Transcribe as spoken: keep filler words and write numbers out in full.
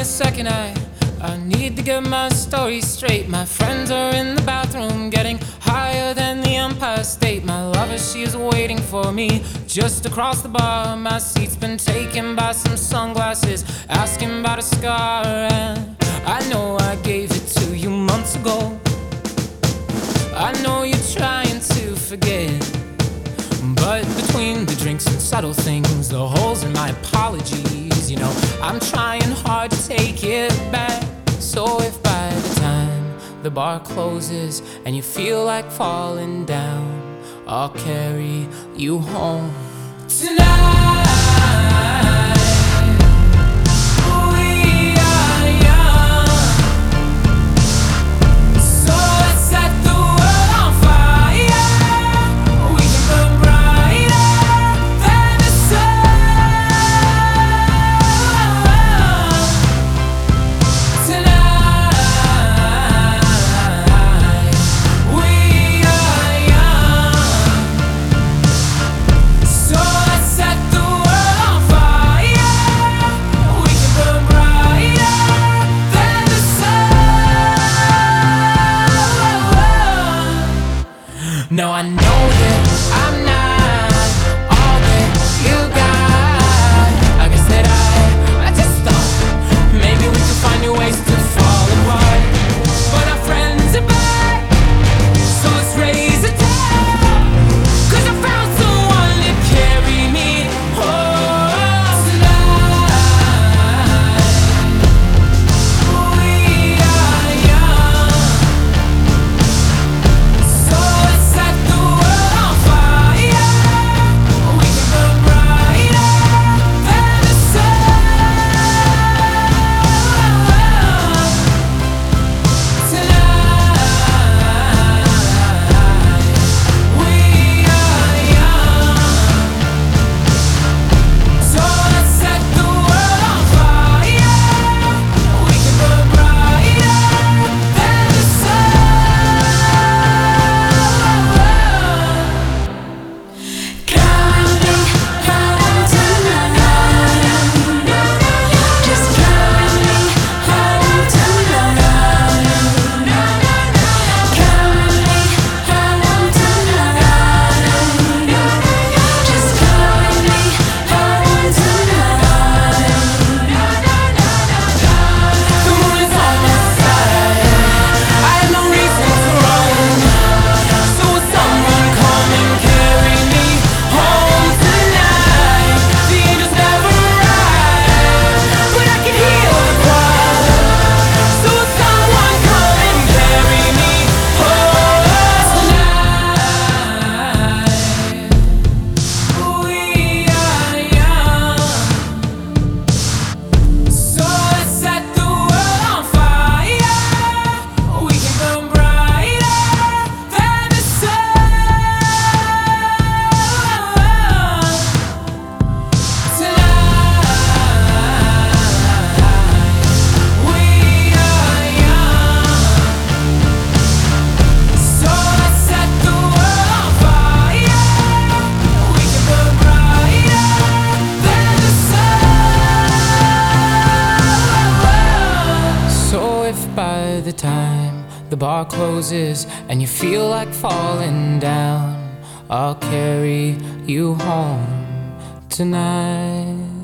a second, I I need to get my story straight. My friends are in the bathroom, getting higher than the Empire State. My lover, she is waiting for me just across the bar. My seat's been taken by some sunglasses, asking about a scar. And I know I gave it to you months ago. I know you're trying to forget, but between the drinks and subtle things, the holes in my apologies, you know, I'm trying hard to take it back. So if by the time the bar closes and you feel like falling down, I'll carry you home tonight. No, I know that I'm not all that you got. I guess that I, I just thought maybe we could find new ways to fall apart. But our friends are back, so let's raise a toast, 'cause I found someone to carry me home tonight. We are young, so by the time the bar closes and you feel like falling down, I'll carry you home tonight.